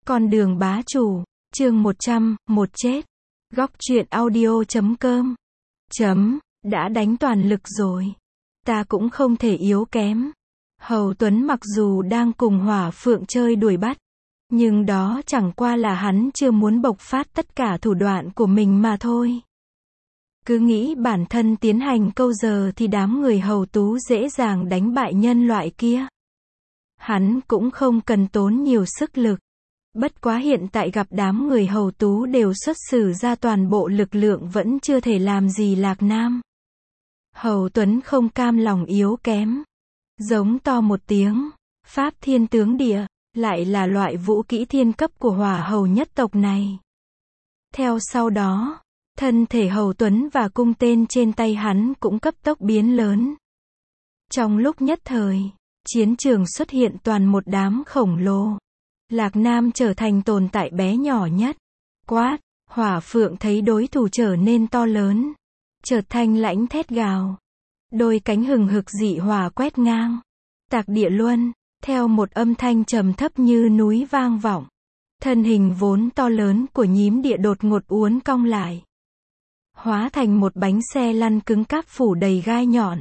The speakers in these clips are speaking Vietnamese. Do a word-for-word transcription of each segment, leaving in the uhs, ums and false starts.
Con đường bá chủ, chương một trăm, một chết. Góc truyện audio chấm com. Chấm, đã đánh toàn lực rồi. Ta cũng không thể yếu kém. Hầu Tuấn mặc dù đang cùng Hỏa Phượng chơi đuổi bắt, nhưng đó chẳng qua là hắn chưa muốn bộc phát tất cả thủ đoạn của mình mà thôi. Cứ nghĩ bản thân tiến hành câu giờ thì đám người Hầu Tú dễ dàng đánh bại nhân loại kia. Hắn cũng không cần tốn nhiều sức lực. Bất quá hiện tại gặp đám người Hầu Tú đều xuất sử ra toàn bộ lực lượng vẫn chưa thể làm gì Lạc Nam. Hầu Tuấn không cam lòng yếu kém. Giống to một tiếng, Pháp Thiên Tướng Địa, lại là loại vũ kỹ thiên cấp của Hỏa Hầu nhất tộc này. Theo sau đó, thân thể Hầu Tuấn và cung tên trên tay hắn cũng cấp tốc biến lớn. Trong lúc nhất thời, chiến trường xuất hiện toàn một đám khổng lồ. Lạc Nam trở thành tồn tại bé nhỏ nhất. Quát, Hỏa Phượng thấy đối thủ trở nên to lớn. Chợt thanh lãnh thét gào. Đôi cánh hừng hực dị hỏa quét ngang. Tạc địa luân, theo một âm thanh trầm thấp như núi vang vọng. Thân hình vốn to lớn của nhím địa đột ngột uốn cong lại. Hóa thành một bánh xe lăn cứng cáp phủ đầy gai nhọn.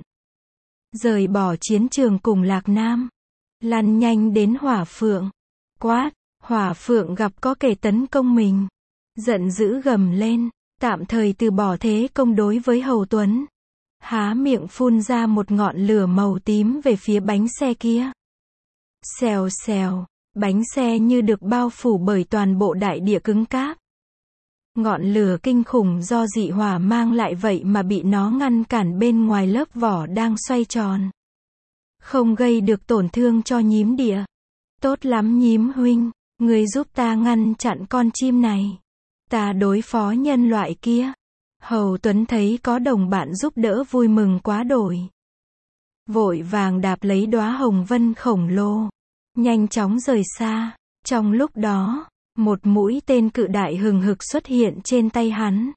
Rời bỏ chiến trường cùng Lạc Nam. Lăn nhanh đến Hỏa Phượng. Quát, Hỏa Phượng gặp có kẻ tấn công mình. Giận dữ gầm lên, tạm thời từ bỏ thế công đối với Hầu Tuấn. Há miệng phun ra một ngọn lửa màu tím về phía bánh xe kia. Xèo xèo, bánh xe như được bao phủ bởi toàn bộ đại địa cứng cáp. Ngọn lửa kinh khủng do dị hỏa mang lại vậy mà bị nó ngăn cản bên ngoài lớp vỏ đang xoay tròn. Không gây được tổn thương cho nhím địa. Tốt lắm nhím huynh, người giúp ta ngăn chặn con chim này. Ta đối phó nhân loại kia. Hầu Tuấn thấy có đồng bạn giúp đỡ vui mừng quá đổi. Vội vàng đạp lấy đóa hồng vân khổng lồ. Nhanh chóng rời xa. Trong lúc đó, một mũi tên cự đại hừng hực xuất hiện trên tay hắn.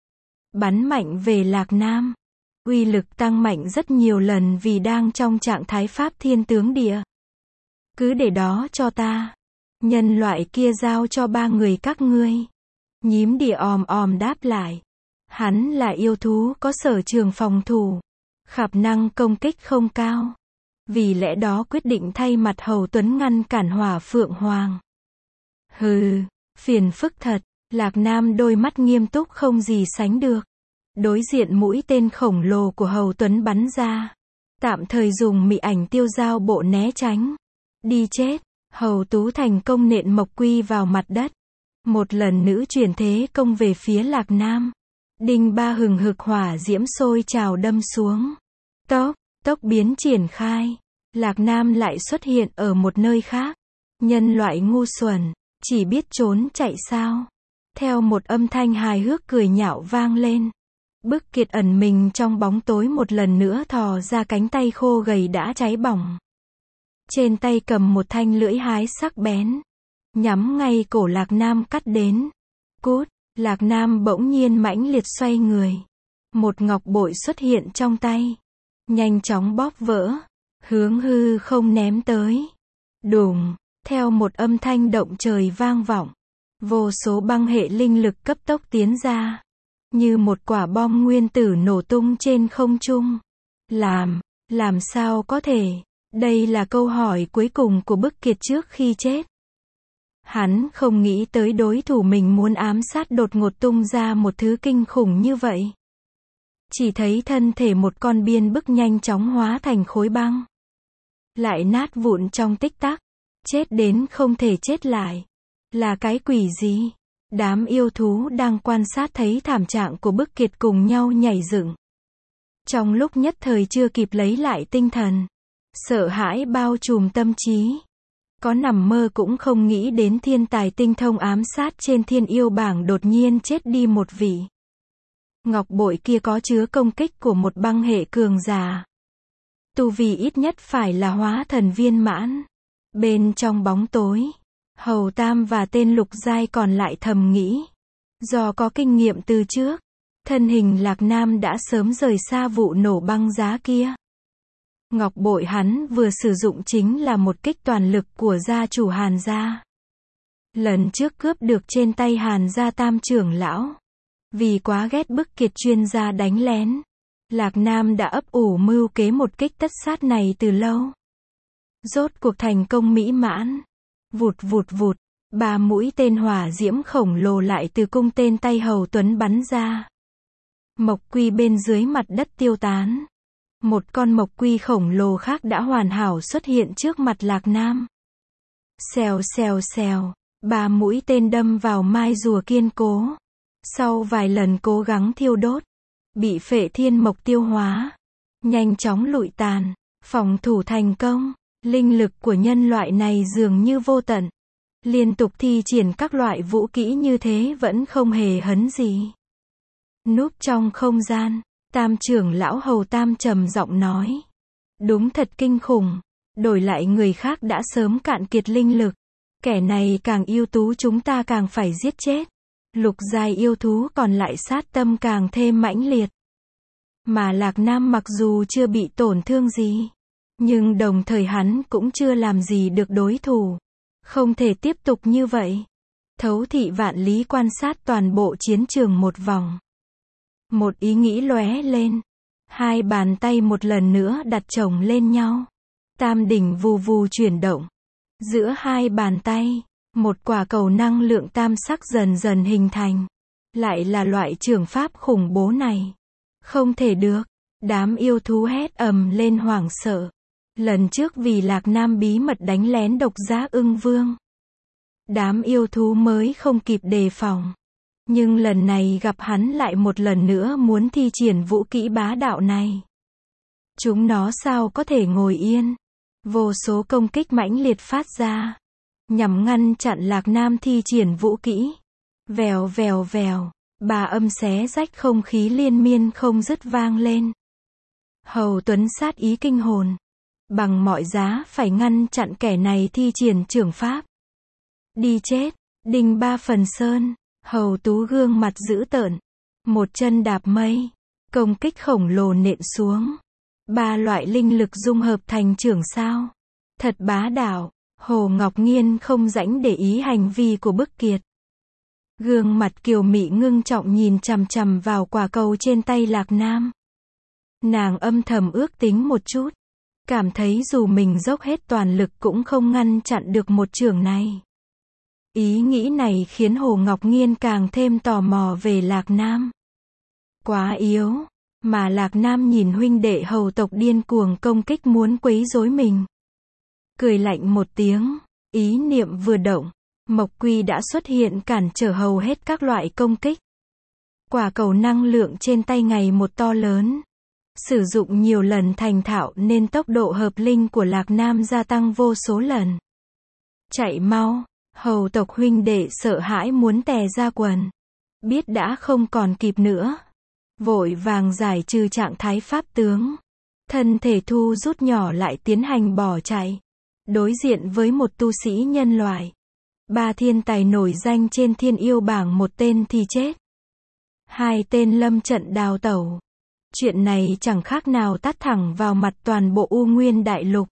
Bắn mạnh về Lạc Nam. Uy lực tăng mạnh rất nhiều lần vì đang trong trạng thái Pháp Thiên Tướng Địa. Cứ để đó cho ta. Nhân loại kia giao cho ba người các ngươi. Nhím địa òm òm đáp lại. Hắn là yêu thú có sở trường phòng thủ. Khả năng công kích không cao. Vì lẽ đó quyết định thay mặt Hầu Tuấn ngăn cản Hỏa Phượng Hoàng. Hừ, phiền phức thật. Lạc Nam đôi mắt nghiêm túc không gì sánh được. Đối diện mũi tên khổng lồ của Hầu Tuấn bắn ra. Tạm thời dùng mị ảnh tiêu dao bộ né tránh. Đi chết, Hầu Tú thành công nện mộc quy vào mặt đất. Một lần nữ chuyển thế công về phía Lạc Nam. Đinh ba hừng hực hỏa diễm sôi trào đâm xuống. Tốc, tốc biến triển khai. Lạc Nam lại xuất hiện ở một nơi khác. Nhân loại ngu xuẩn, chỉ biết trốn chạy sao. Theo một âm thanh hài hước cười nhạo vang lên. Bức Kiệt ẩn mình trong bóng tối một lần nữa thò ra cánh tay khô gầy đã cháy bỏng. Trên tay cầm một thanh lưỡi hái sắc bén. Nhắm ngay cổ Lạc Nam cắt đến. Cút, Lạc Nam bỗng nhiên mãnh liệt xoay người. Một ngọc bội xuất hiện trong tay. Nhanh chóng bóp vỡ. Hướng hư không ném tới. Đùng, theo một âm thanh động trời vang vọng. Vô số băng hệ linh lực cấp tốc tiến ra. Như một quả bom nguyên tử nổ tung trên không trung. Làm, làm sao có thể? Đây là câu hỏi cuối cùng của Bức Kiệt trước khi chết. Hắn không nghĩ tới đối thủ mình muốn ám sát đột ngột tung ra một thứ kinh khủng như vậy. Chỉ thấy thân thể một con biên bức nhanh chóng hóa thành khối băng. Lại nát vụn trong tích tắc. Chết đến không thể chết lại. Là cái quỷ gì? Đám yêu thú đang quan sát thấy thảm trạng của Bức Kiệt cùng nhau nhảy dựng. Trong lúc nhất thời chưa kịp lấy lại tinh thần. Sợ hãi bao trùm tâm trí. Có nằm mơ cũng không nghĩ đến thiên tài tinh thông ám sát trên thiên yêu bảng đột nhiên chết đi một vị. Ngọc bội kia có chứa công kích của một băng hệ cường giả. Tu vi ít nhất phải là hóa thần viên mãn. Bên trong bóng tối, Hầu Tam và tên Lục Giai còn lại thầm nghĩ. Do có kinh nghiệm từ trước, thân hình Lạc Nam đã sớm rời xa vụ nổ băng giá kia. Ngọc bội hắn vừa sử dụng chính là một kích toàn lực của gia chủ Hàn gia. Lần trước cướp được trên tay Hàn gia tam trưởng lão. Vì quá ghét bức kiệt chuyên gia đánh lén. Lạc Nam đã ấp ủ mưu kế một kích tất sát này từ lâu. Rốt cuộc thành công mỹ mãn. Vụt vụt vụt, ba mũi tên hỏa diễm khổng lồ lại từ cung tên tay Hầu Tuấn bắn ra. Mộc quy bên dưới mặt đất tiêu tán. Một con mộc quy khổng lồ khác đã hoàn hảo xuất hiện trước mặt Lạc Nam. Xèo xèo xèo, ba mũi tên đâm vào mai rùa kiên cố. Sau vài lần cố gắng thiêu đốt, bị Phệ Thiên Mộc tiêu hóa, nhanh chóng lụi tàn, phòng thủ thành công. Linh lực của nhân loại này dường như vô tận. Liên tục thi triển các loại vũ kỹ như thế vẫn không hề hấn gì. Núp trong không gian, tam trưởng lão Hầu Tam trầm giọng nói. Đúng thật kinh khủng. Đổi lại người khác đã sớm cạn kiệt linh lực. Kẻ này càng ưu tú chúng ta càng phải giết chết. Lục giai yêu thú còn lại sát tâm càng thêm mãnh liệt. Mà Lạc Nam mặc dù chưa bị tổn thương gì, nhưng đồng thời hắn cũng chưa làm gì được đối thủ. Không thể tiếp tục như vậy. Thấu thị vạn lý quan sát toàn bộ chiến trường một vòng. Một ý nghĩ lóe lên. Hai bàn tay một lần nữa đặt chồng lên nhau. Tam đỉnh vù vù chuyển động. Giữa hai bàn tay, một quả cầu năng lượng tam sắc dần dần hình thành. Lại là loại trường pháp khủng bố này. Không thể được. Đám yêu thú hét ầm lên hoảng sợ. Lần trước vì Lạc Nam bí mật đánh lén độc giác ưng vương. Đám yêu thú mới không kịp đề phòng. Nhưng lần này gặp hắn lại một lần nữa muốn thi triển vũ kỹ bá đạo này. Chúng nó sao có thể ngồi yên. Vô số công kích mãnh liệt phát ra. Nhằm ngăn chặn Lạc Nam thi triển vũ kỹ. Vèo vèo vèo. Bà âm xé rách không khí liên miên không dứt vang lên. Hầu Tuấn sát ý kinh hồn. Bằng mọi giá phải ngăn chặn kẻ này thi triển trưởng pháp. Đi chết. Đinh Ba Phần Sơn. Hầu Tú gương mặt dữ tợn. Một chân đạp mây. Công kích khổng lồ nện xuống. Ba loại linh lực dung hợp thành trưởng sao. Thật bá đạo. Hồ Ngọc Nghiên không rảnh để ý hành vi của bức kiệt. Gương mặt kiều mị ngưng trọng nhìn chằm chằm vào quả cầu trên tay Lạc Nam. Nàng âm thầm ước tính một chút. Cảm thấy dù mình dốc hết toàn lực cũng không ngăn chặn được một chưởng này. Ý nghĩ này khiến Hồ Ngọc Nghiên càng thêm tò mò về Lạc Nam. Quá yếu. Mà Lạc Nam nhìn huynh đệ hầu tộc điên cuồng công kích muốn quấy rối mình. Cười lạnh một tiếng. Ý niệm vừa động. Mộc quy đã xuất hiện cản trở hầu hết các loại công kích. Quả cầu năng lượng trên tay ngày một to lớn. Sử dụng nhiều lần thành thạo nên tốc độ hợp linh của Lạc Nam gia tăng vô số lần. Chạy mau. Hầu tộc huynh đệ sợ hãi muốn tè ra quần. Biết đã không còn kịp nữa. Vội vàng giải trừ trạng thái pháp tướng. Thân thể thu rút nhỏ lại tiến hành bỏ chạy. Đối diện với một tu sĩ nhân loại. Ba thiên tài nổi danh trên thiên yêu bảng một tên thì chết. Hai tên lâm trận đào tẩu. Chuyện này chẳng khác nào tát thẳng vào mặt toàn bộ U Nguyên Đại Lục.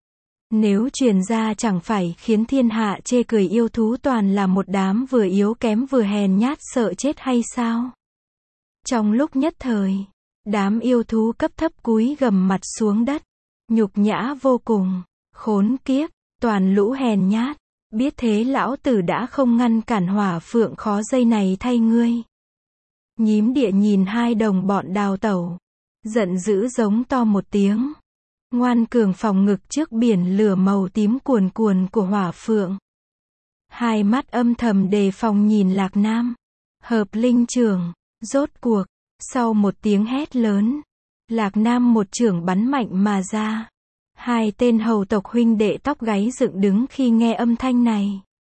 Nếu truyền ra chẳng phải khiến thiên hạ chê cười yêu thú toàn là một đám vừa yếu kém vừa hèn nhát sợ chết hay sao? Trong lúc nhất thời, đám yêu thú cấp thấp cúi gầm mặt xuống đất. Nhục nhã vô cùng. Khốn kiếp, toàn lũ hèn nhát. Biết thế lão tử đã không ngăn cản hỏa phượng khó dây này thay ngươi. Nhím địa nhìn hai đồng bọn đào tẩu. Giận dữ giống to một tiếng. Ngoan cường phòng ngực trước biển lửa màu tím cuồn cuồn của hỏa phượng. Hai mắt âm thầm đề phòng nhìn Lạc Nam. Hợp linh trưởng. Rốt cuộc. Sau một tiếng hét lớn. Lạc Nam một chưởng bắn mạnh mà ra. Hai tên hầu tộc huynh đệ tóc gáy dựng đứng khi nghe âm thanh này.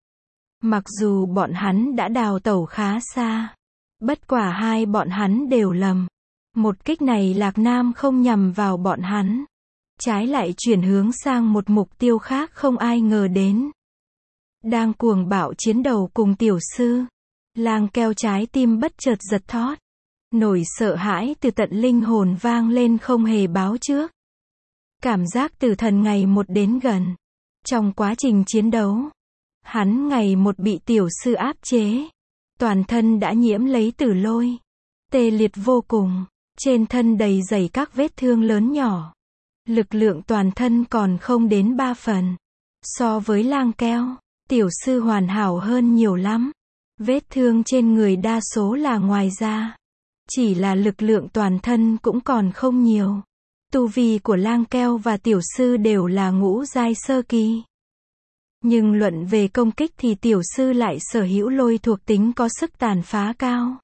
Mặc dù bọn hắn đã đào tẩu khá xa. Bất quả hai bọn hắn đều lầm. Một kích này Lạc Nam không nhằm vào bọn hắn. Trái lại chuyển hướng sang một mục tiêu khác không ai ngờ đến. Đang cuồng bạo chiến đầu cùng tiểu sư. Lang keo trái tim bất chợt giật thót. Nổi sợ hãi từ tận linh hồn vang lên không hề báo trước. Cảm giác tử thần ngày một đến gần. Trong quá trình chiến đấu, Hắn ngày một bị tiểu sư áp chế. Toàn thân đã nhiễm lấy tử lôi. Tê liệt vô cùng. Trên thân đầy dày các vết thương lớn nhỏ. Lực lượng toàn thân còn không đến ba phần. So với Lang Keo, tiểu sư hoàn hảo hơn nhiều lắm. Vết thương trên người đa số là ngoài da. Chỉ là lực lượng toàn thân cũng còn không nhiều. Tu vi của Lang Keo và tiểu sư đều là ngũ giai sơ kỳ. Nhưng luận về công kích thì tiểu sư lại sở hữu lôi thuộc tính có sức tàn phá cao.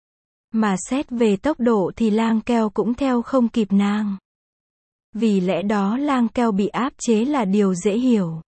Mà xét về tốc độ thì Lang Keo cũng theo không kịp nàng. Vì lẽ đó Lang Keo bị áp chế là điều dễ hiểu.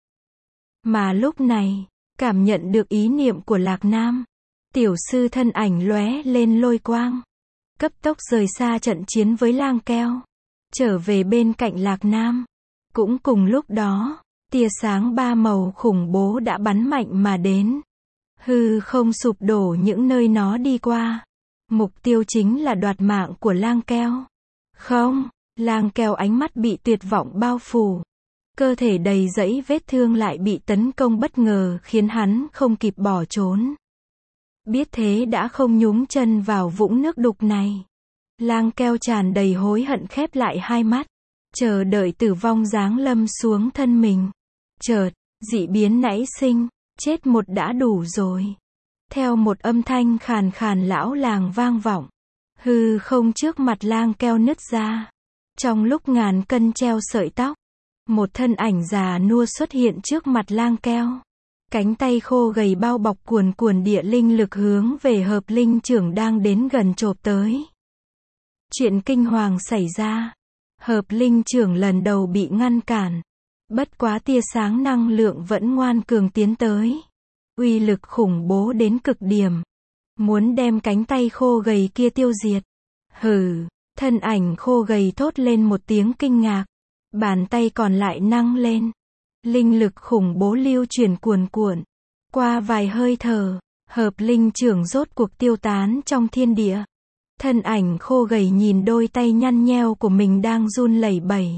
Mà lúc này, cảm nhận được ý niệm của Lạc Nam. Tiểu sư thân ảnh lóe lên lôi quang. Cấp tốc rời xa trận chiến với Lang Keo. Trở về bên cạnh Lạc Nam. Cũng cùng lúc đó, tia sáng ba màu khủng bố đã bắn mạnh mà đến. Hư không sụp đổ những nơi nó đi qua. Mục tiêu chính là đoạt mạng của Lang Keo. Không, Lang Keo ánh mắt bị tuyệt vọng bao phủ. Cơ thể đầy dẫy vết thương lại bị tấn công bất ngờ khiến hắn không kịp bỏ trốn. Biết thế đã không nhúng chân vào vũng nước đục này. Lang Keo tràn đầy hối hận khép lại hai mắt. Chờ đợi tử vong giáng lâm xuống thân mình. Chợt, dị biến nảy sinh. Chết một đã đủ rồi. Theo một âm thanh khàn khàn lão làng vang vọng. Hư không trước mặt Lang Keo nứt ra. Trong lúc ngàn cân treo sợi tóc. Một thân ảnh già nua xuất hiện trước mặt Lang Keo. Cánh tay khô gầy bao bọc cuồn cuồn địa linh lực hướng về hợp linh trưởng đang đến gần chộp tới. Chuyện kinh hoàng xảy ra. Hợp linh trưởng lần đầu bị ngăn cản. Bất quá tia sáng năng lượng vẫn ngoan cường tiến tới. Uy lực khủng bố đến cực điểm. Muốn đem cánh tay khô gầy kia tiêu diệt. Hừ, thân ảnh khô gầy thốt lên một tiếng kinh ngạc. Bàn tay còn lại nâng lên. Linh lực khủng bố lưu chuyển cuồn cuộn. Qua vài hơi thở, hợp linh trưởng rốt cuộc tiêu tán trong thiên địa. Thân ảnh khô gầy nhìn đôi tay nhăn nheo của mình đang run lẩy bẩy.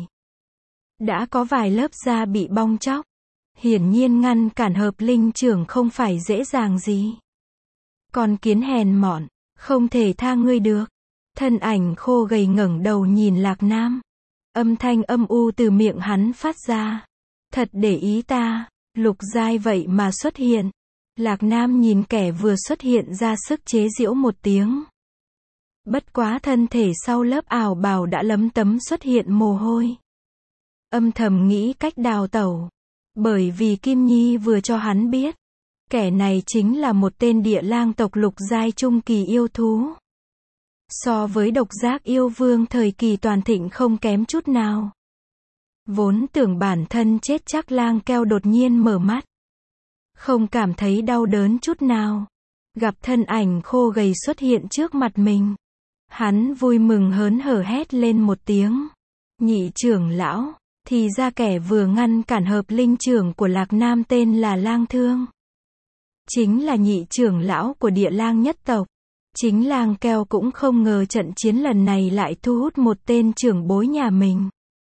Đã có vài lớp da bị bong tróc. Hiển nhiên ngăn cản hợp linh trưởng không phải dễ dàng gì. Con kiến hèn mọn, không thể tha ngươi được. Thân ảnh khô gầy ngẩng đầu nhìn Lạc Nam. Âm thanh âm u từ miệng hắn phát ra. Thật để ý ta, lục giai vậy mà xuất hiện. Lạc Nam nhìn kẻ vừa xuất hiện ra sức chế giễu một tiếng. Bất quá thân thể sau lớp ảo bào đã lấm tấm xuất hiện mồ hôi. Âm thầm nghĩ cách đào tẩu. Bởi vì Kim Nhi vừa cho hắn biết. Kẻ này chính là một tên địa lang tộc lục giai trung kỳ yêu thú. So với độc giác yêu vương thời kỳ toàn thịnh không kém chút nào. Vốn tưởng bản thân chết chắc Lang Keo đột nhiên mở mắt. Không cảm thấy đau đớn chút nào. Gặp thân ảnh khô gầy xuất hiện trước mặt mình. Hắn vui mừng hớn hở hét lên một tiếng. Nhị trưởng lão, thì ra kẻ vừa ngăn cản hợp linh trưởng của Lạc Nam tên là Lang Thương. Chính là nhị trưởng lão của địa lang nhất tộc. Chính Lang Keo cũng không ngờ trận chiến lần này lại thu hút một tên trưởng bối nhà mình.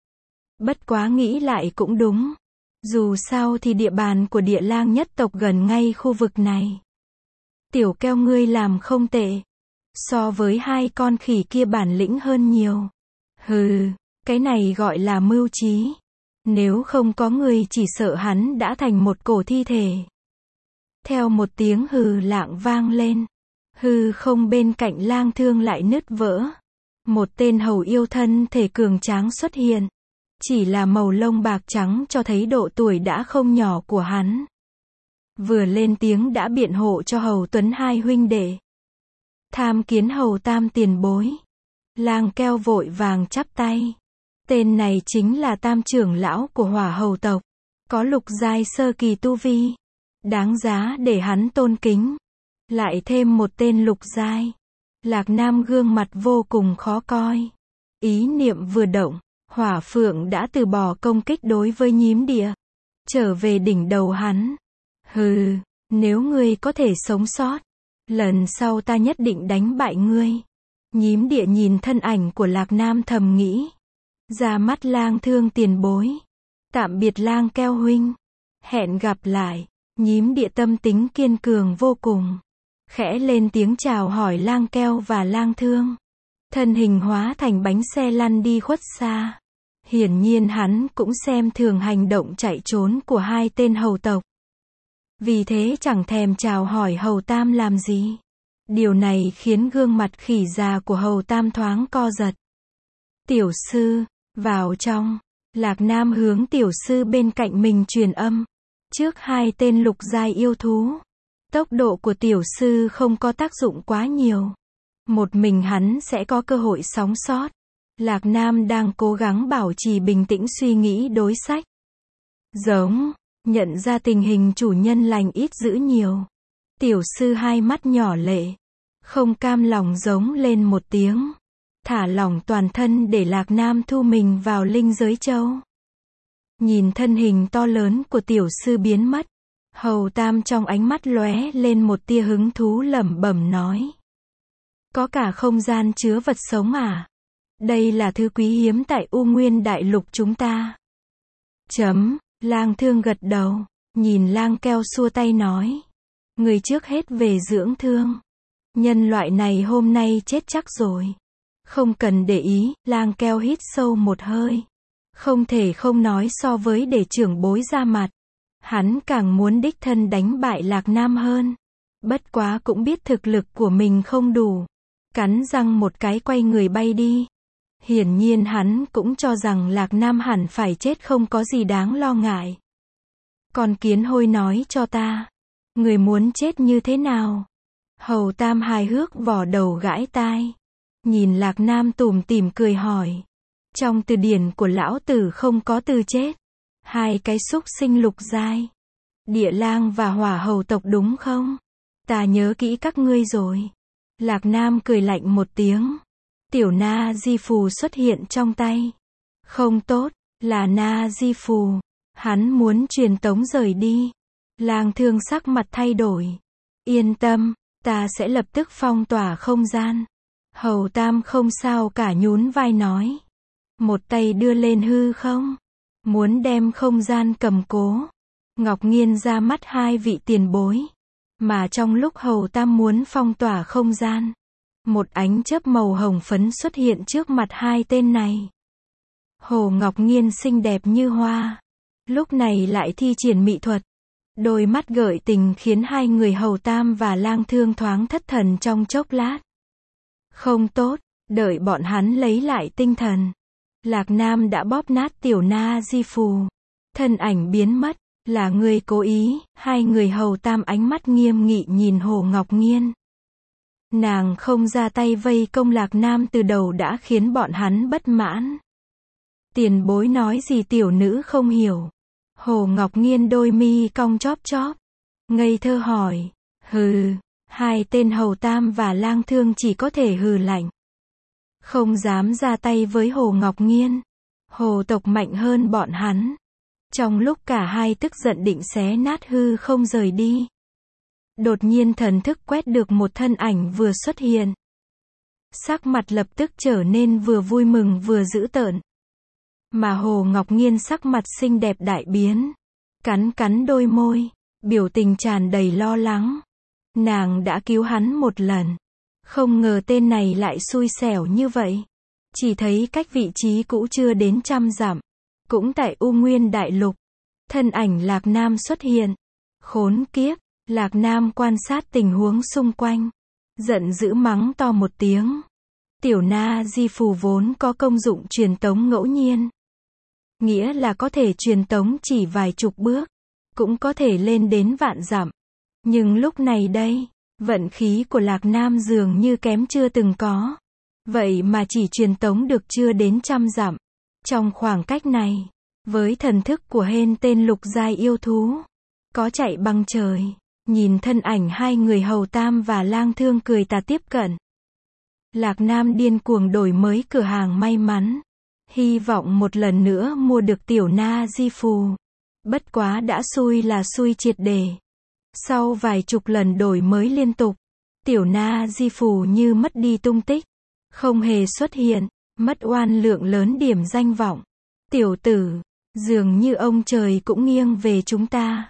Bất quá nghĩ lại cũng đúng. Dù sao thì địa bàn của địa lang nhất tộc gần ngay khu vực này. Tiểu Keo ngươi làm không tệ. So với hai con khỉ kia bản lĩnh hơn nhiều. Hừ, cái này gọi là mưu trí. Nếu không có người chỉ sợ hắn đã thành một cổ thi thể. Theo một tiếng hừ lạng vang lên. Hư không bên cạnh Lang Thương lại nứt vỡ. Một tên hầu yêu thân thể cường tráng xuất hiện. Chỉ là màu lông bạc trắng cho thấy độ tuổi đã không nhỏ của hắn. Vừa lên tiếng đã biện hộ cho hầu Tuấn hai huynh đệ. Tham kiến hầu tam tiền bối. Lang Keo vội vàng chắp tay. Tên này chính là tam trưởng lão của hỏa hầu tộc. Có lục giai sơ kỳ tu vi. Đáng giá để hắn tôn kính. Lại thêm một tên lục giai. Lạc Nam gương mặt vô cùng khó coi. Ý niệm vừa động, hỏa phượng đã từ bỏ công kích đối với nhím địa. Trở về đỉnh đầu hắn. Hừ, nếu ngươi có thể sống sót, lần sau ta nhất định đánh bại ngươi. Nhím địa nhìn thân ảnh của Lạc Nam thầm nghĩ. Ra mắt Lang Thương tiền bối. Tạm biệt Lang Keo huynh. Hẹn gặp lại. Nhím địa tâm tính kiên cường vô cùng. Khẽ lên tiếng chào hỏi Lang Keo và Lang Thương. Thân hình hóa thành bánh xe lăn đi khuất xa. Hiển nhiên hắn cũng xem thường hành động chạy trốn của hai tên hầu tộc. Vì thế chẳng thèm chào hỏi Hầu Tam làm gì. Điều này khiến gương mặt khỉ già của Hầu Tam thoáng co giật. Tiểu sư, vào trong. Lạc Nam hướng tiểu sư bên cạnh mình truyền âm. Trước hai tên lục giai yêu thú, tốc độ của tiểu sư không có tác dụng quá nhiều. Một mình hắn sẽ có cơ hội sống sót. Lạc Nam đang cố gắng bảo trì bình tĩnh suy nghĩ đối sách. Giống, nhận ra tình hình chủ nhân lành ít dữ nhiều. Tiểu sư hai mắt nhỏ lệ, không cam lòng giống lên một tiếng. Thả lỏng toàn thân để Lạc Nam thu mình vào linh giới châu. Nhìn thân hình to lớn của tiểu sư biến mất, Hầu Tam trong ánh mắt lóe lên một tia hứng thú lẩm bẩm nói. Có cả không gian chứa vật sống à? Đây là thứ quý hiếm tại U Nguyên Đại Lục chúng ta. Chấm, Lang Thương gật đầu, nhìn Lang Keo xua tay nói. Người trước hết về dưỡng thương. Nhân loại này hôm nay chết chắc rồi. Không cần để ý, Lang Keo hít sâu một hơi. Không thể không nói so với để trưởng bối ra mặt. Hắn càng muốn đích thân đánh bại Lạc Nam hơn. Bất quá cũng biết thực lực của mình không đủ. Cắn răng một cái quay người bay đi. Hiển nhiên hắn cũng cho rằng Lạc Nam hẳn phải chết không có gì đáng lo ngại. Còn Kiến Hôi nói cho ta. Người muốn chết như thế nào? Hầu Tam hài hước vò đầu gãi tai. Nhìn Lạc Nam tủm tỉm cười hỏi. Trong từ điển của lão tử không có từ chết. Hai cái súc sinh lục giai. Địa lang và hỏa hầu tộc đúng không? Ta nhớ kỹ các ngươi rồi. Lạc Nam cười lạnh một tiếng. Tiểu Na Di Phù xuất hiện trong tay. Không tốt, là Na Di Phù. Hắn muốn truyền tống rời đi. Lang Thương sắc mặt thay đổi. Yên tâm, ta sẽ lập tức phong tỏa không gian. Hầu Tam không sao cả nhún vai nói. Một tay đưa lên hư không? Muốn đem không gian cầm cố. Ngọc Nghiên ra mắt hai vị tiền bối. Mà trong lúc Hầu Tam muốn phong tỏa không gian, một ánh chớp màu hồng phấn xuất hiện trước mặt hai tên này. Hồ Ngọc Nghiên xinh đẹp như hoa. Lúc này lại thi triển mị thuật. Đôi mắt gợi tình khiến hai người Hầu Tam và Lang Thương thoáng thất thần trong chốc lát. Không tốt, đợi bọn hắn lấy lại tinh thần. Lạc Nam đã bóp nát tiểu Na Di Phù. Thân ảnh biến mất. Là người cố ý. Hai người Hầu Tam ánh mắt nghiêm nghị nhìn Hồ Ngọc Nghiên. Nàng không ra tay vây công Lạc Nam từ đầu đã khiến bọn hắn bất mãn. Tiền bối nói gì tiểu nữ không hiểu. Hồ Ngọc Nghiên đôi mi cong chóp chóp. Ngây thơ hỏi. Hừ. Hai tên Hầu Tam và Lang Thương chỉ có thể hừ lạnh. Không dám ra tay với Hồ Ngọc Nghiên. Hồ tộc mạnh hơn bọn hắn. Trong lúc cả hai tức giận định xé nát hư không rời đi. Đột nhiên thần thức quét được một thân ảnh vừa xuất hiện. Sắc mặt lập tức trở nên vừa vui mừng vừa dữ tợn. Mà Hồ Ngọc Nghiên sắc mặt xinh đẹp đại biến. Cắn cắn đôi môi, biểu tình tràn đầy lo lắng. Nàng đã cứu hắn một lần. Không ngờ tên này lại xui xẻo như vậy. Chỉ thấy cách vị trí cũ chưa đến trăm dặm. Cũng tại U Nguyên Đại Lục. Thân ảnh Lạc Nam xuất hiện. Khốn kiếp, Lạc Nam quan sát tình huống xung quanh. Giận dữ mắng to một tiếng. Tiểu Na Di Phù vốn có công dụng truyền tống ngẫu nhiên. Nghĩa là có thể truyền tống chỉ vài chục bước. Cũng có thể lên đến vạn dặm. Nhưng lúc này đây, vận khí của Lạc Nam dường như kém chưa từng có. Vậy mà chỉ truyền tống được chưa đến trăm dặm. Trong khoảng cách này, với thần thức của hên tên lục giai yêu thú, có chạy bằng trời, nhìn thân ảnh hai người Hầu Tam và Lang Thương cười tà tiếp cận. Lạc Nam điên cuồng đổi mới cửa hàng may mắn, hy vọng một lần nữa mua được tiểu Na Di Phù. Bất quá đã xui là xui triệt để. Sau vài chục lần đổi mới liên tục, tiểu Na Di Phù như mất đi tung tích, không hề xuất hiện, mất oan lượng lớn điểm danh vọng. Tiểu tử, dường như ông trời cũng nghiêng về chúng ta.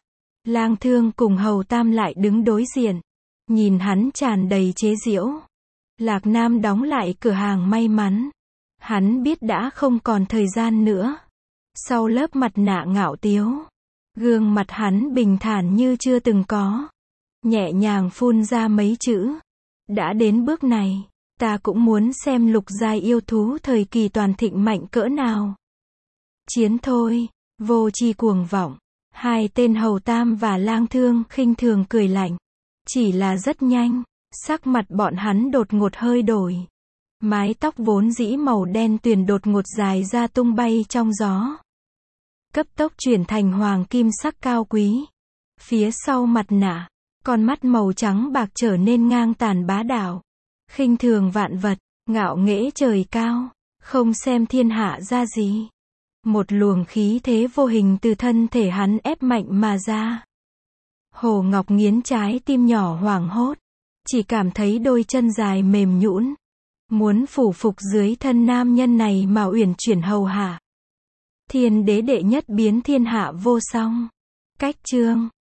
Lang Thương cùng Hầu Tam lại đứng đối diện. Nhìn hắn tràn đầy chế giễu. Lạc Nam đóng lại cửa hàng may mắn. Hắn biết đã không còn thời gian nữa. Sau lớp mặt nạ ngạo tiếu, gương mặt hắn bình thản như chưa từng có. Nhẹ nhàng phun ra mấy chữ. Đã đến bước này, ta cũng muốn xem lục giai yêu thú thời kỳ toàn thịnh mạnh cỡ nào. Chiến thôi, vô tri cuồng vọng. Hai tên Hầu Tam và Lang Thương khinh thường cười lạnh. Chỉ là rất nhanh, sắc mặt bọn hắn đột ngột hơi đổi. Mái tóc vốn dĩ màu đen tuyền đột ngột dài ra tung bay trong gió. Cấp tốc chuyển thành hoàng kim sắc cao quý. Phía sau mặt nạ, con mắt màu trắng bạc trở nên ngang tàn bá đạo. Khinh thường vạn vật, ngạo nghễ trời cao, không xem thiên hạ ra gì. Một luồng khí thế vô hình từ thân thể hắn ép mạnh mà ra. Hồ Ngọc Nghiến trái tim nhỏ hoảng hốt, chỉ cảm thấy đôi chân dài mềm nhũn, muốn phủ phục dưới thân nam nhân này mà uyển chuyển hầu hạ. Thiên đế đệ nhất biến thiên hạ vô song. Cách chương